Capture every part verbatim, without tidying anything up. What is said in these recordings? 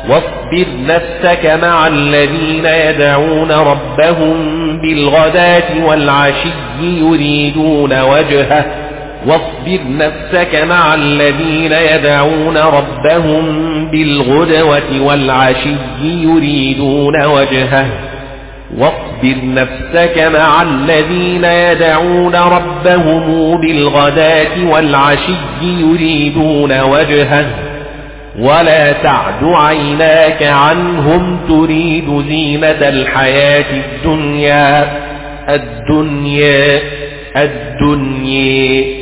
واصبر نفسك مع الذين يدعون ربهم بالغداة والعشي يريدون وجهه واصبر نفسك مع الذين يدعون ربهم بالغدوة والعشي يريدون وجهه واصبر نفسك مع الذين يدعون ربهم بالغداة والعشي يريدون وجهه ولا تعد عيناك عنهم تريد زينة الحياة الدنيا الدنيا الدنيا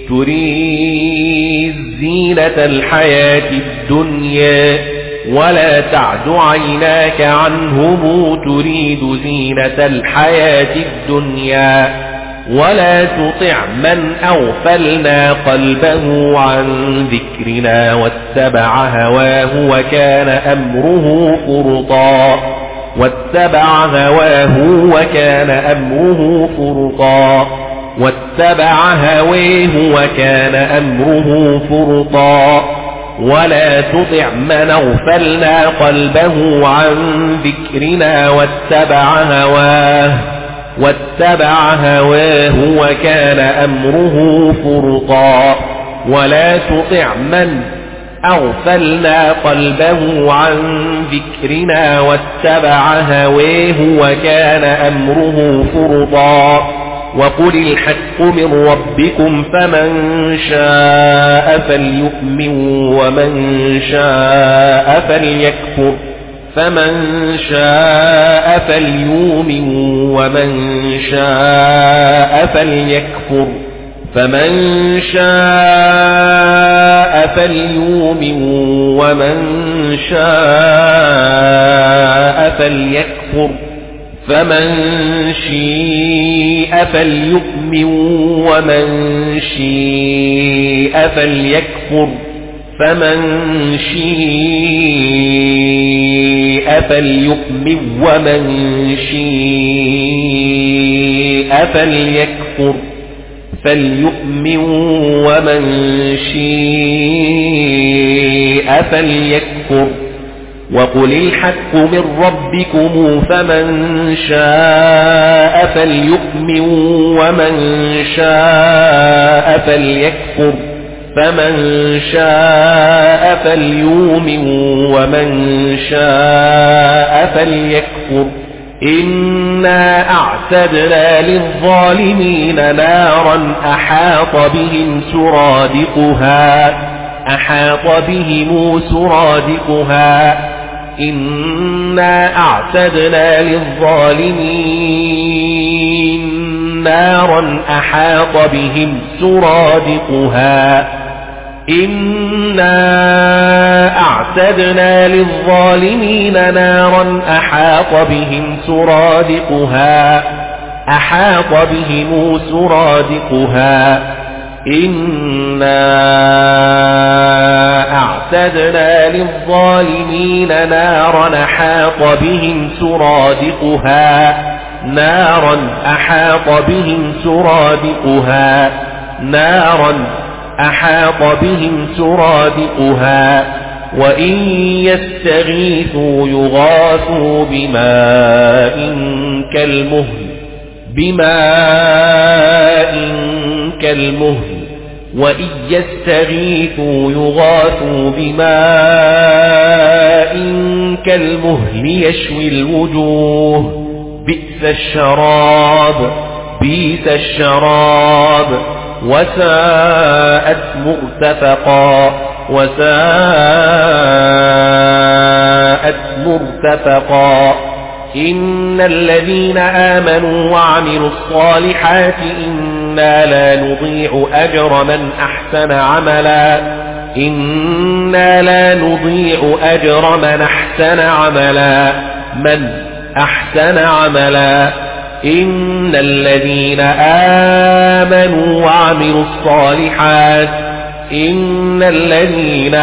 تريد زينة الحياة الدنيا ولا تعد عيناك عنهم تريد زينة الحياة الدنيا ولا تطع من أغفلنا قلبه عن ذكرنا واتبع هواه وكان أمره فرطا واتبع هواه وكان أمره فرطا واتبع هواه وكان أمره فرطا ولا تطع من أغفلنا قلبه عن ذكرنا واتبع هواه واتبع هواه وكان أمره فرطا ولا تطع من أغفلنا قلبه عن ذكرنا واتبع هواه وكان أمره فرطا وقل الحق من ربكم فمن شاء فليؤمن ومن شاء فليكفر فمن شاء فليؤمن ومن شاء فليكفر فمن شاء فليؤمن ومن شاء فليكفر فمن شاء فليؤمن ومن شاء فليكفر فمن شاء فليؤمن ومن شاء فليكفر فليؤمن ومن شاء فليكفر وقل الحق من ربكم فمن شاء فليؤمن ومن شاء فليكفر فمن شاء فليؤمن ومن شاء فليكفر إنا أعتدنا للظالمين نارا أحاط بهم سرادقها أحاط بهم سرادقها إنا أعتدنا للظالمين نارا أحاط بهم سرادقها إنا أعتدنا للظالمين نارا أحاط بهم سرادقها أحاط بهم سرادقها إنا أعتدنا للظالمين نارا أحاط بهم سرادقها نارا أحاط بهم سرادقها نارا أحاط بهم سرادقها وإن يستغيثوا يغاثوا بماء كالمهل بماء كالمهل وإن يستغيثوا يغاثوا بماء كالمهل يشوي الوجوه بئس الشراب بئس الشراب وساءت مرتفقا وساءت مرتفقا إن الذين آمنوا وعملوا الصالحات إنا لا نضيع أجر من أحسن عملا إنا لا نضيع أجر من أحسن عملا من أحسن عملا إن الذين آمنوا وعملوا الصالحات إن الذين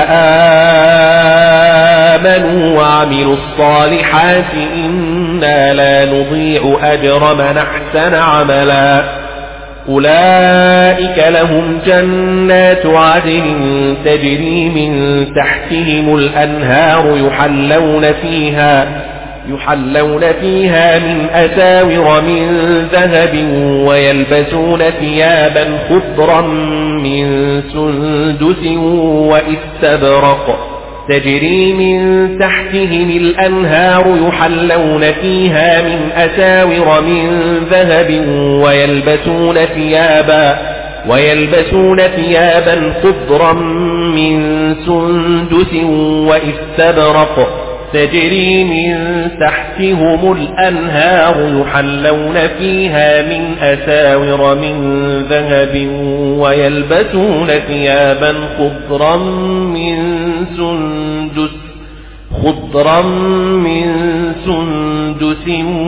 آمنوا وعملوا الصالحات إنا لا نضيع أجر من أحسن عملا أولئك لهم جنات عدن تجري من تحتهم الأنهار يحلون فيها يحلون فيها من أساور من ذهب ويلبسون ثيابا خضرا من سندس واستبرق تجري من تحتهم الأنهار يحلون فيها من أساور من ذهب ويلبسون ثيابا ويلبسون ثيابا خضرا من سندس واستبرق تجري من تحتهم الأنهار يحلون فيها من أساور من ذهب ويلبسون ثيابا خضرا من سندس خضرا من سندس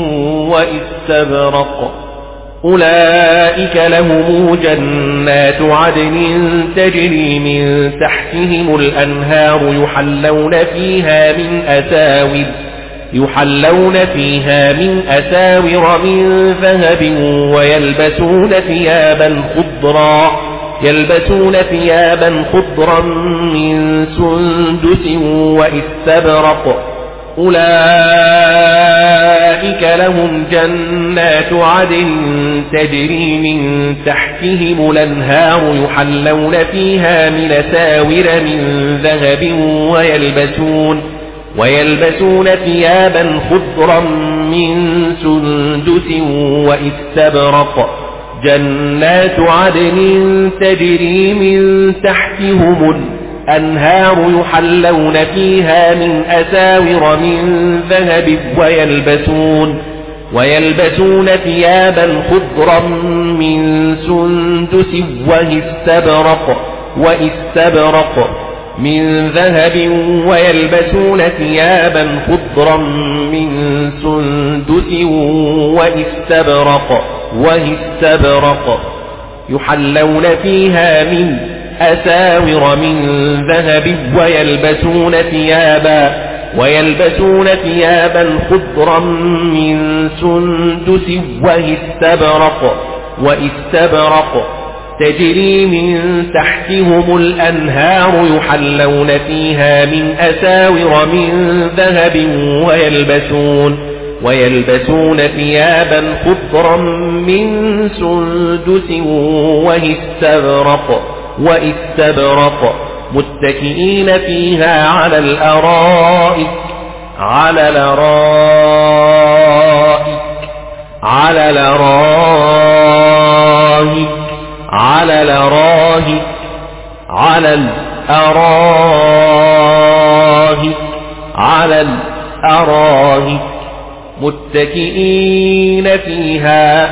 واستبرق أولئك لهم جنات عدن تجري من تحتهم الأنهار يحلون فيها من أساور يحلون فيها من أساور من ذهب ويلبسون ثيابا خضرا يلبسون ثيابا خضرا من سندس واستبرق أولئك لهم جنات عدن تجري من تحتهم الأنهار يحلون فيها من أساور من ذهب ويلبسون ويلبسون ثيابا خضرا من سندس واستبرق جنات عدن تجري من تحتهم الأنهار يحلون فيها من أساور من ذهب ويلبسون ويلبسون ثيابا خضرا من سندس واستبرق واستبرق من ذهب ويلبسون ثيابا خضرا من سندس واستبرق واستبرق يحلون فيها من أساور من ذهب ويلبسون ثيابا ويلبسون ثيابا خضرا من سندس واستبرق واستبرق تجري من تحتهم الأنهار يحلون فيها من أساور من ذهب ويلبسون ويلبسون ثيابا خضرا من سندس واستبرق واستبرق متكئين فيها على الأرائك على الأرائك على الأرائك على الأرائك على الأرائك على الأرائك متكئين فيها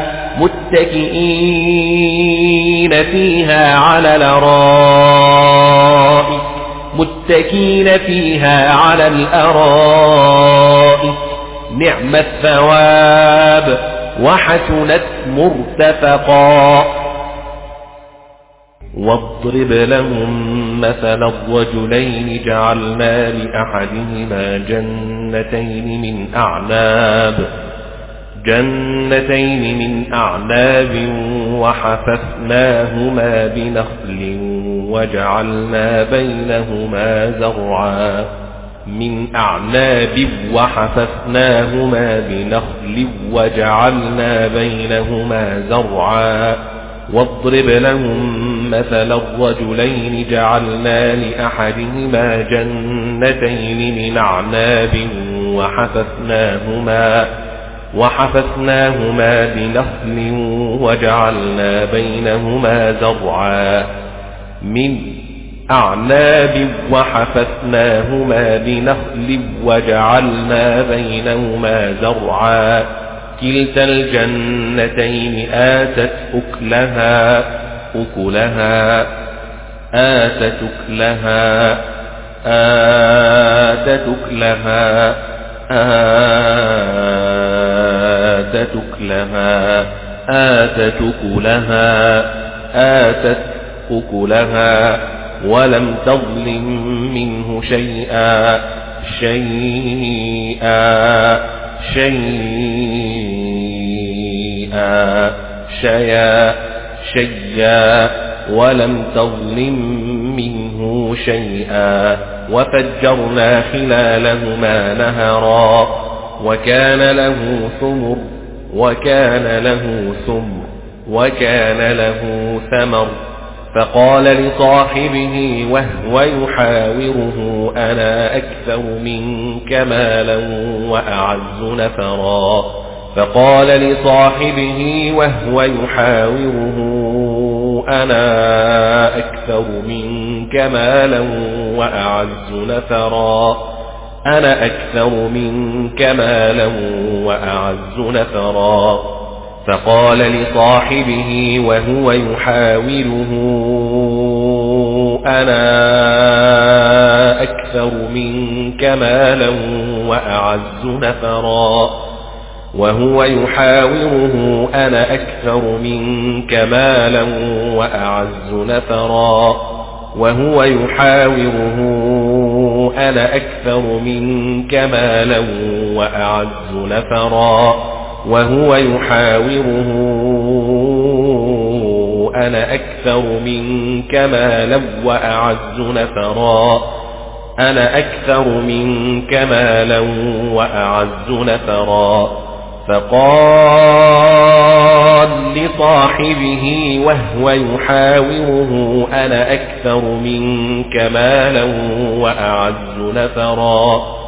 متكئين فيها على الأرائك متكئين فيها على الأرائك نعم الثواب وحسنت مرتفقا واضرب لهم مثل الرجلين جعلنا لأحدهما جنتين من أعناب جنتين من أعناب وحففناهما بنخل وجعلنا بينهما زرعا من أعناب وحففناهما بنخل وجعلنا بينهما زرعا واضرب لهم مثل الرجلين جعلنا لأحدهما جنتين من أعناب وحففناهما وحففناهما بنخل وجعلنا بينهما زرعا من أعناب وحففناهما بنخل وجعلنا بينهما زرعا كلتا الجنتين آتت أكلها أكلها آتت أكلها آتت أكلها آتت أكلها آتت أكلها آتت أكلها ولم تظلم منه شيئا شيئا شيئا شيئا شيئا ولم تظلم منه شيئا وفجرنا خلالهما نهرا وكان له ثمر وكان له ثمر وكان له ثمر فقال لصاحبه وهو يحاوره أنا أكثر منك مالا وأعز نفرا فقال لصاحبه وهو يحاوره أنا أكثر منك مالا وأعز نفرا أنا أكثر منك مالا وأعز نفرا فقال لصاحبه وهو يحاوره أنا أكثر منك مالا وأعز نفرا وهو يحاوره أنا أكثر منك مالا وأعز نفرا وهو يحاوره أنا أكثر منك مالا وأعز نفرا وهو يحاوره أنا أكثر منك مالا وأعز نفرا أنا أكثر منك مالا وأعز نفرا فقال لصاحبه وهو يحاوره أنا أكثر منك مالا وأعز نفرا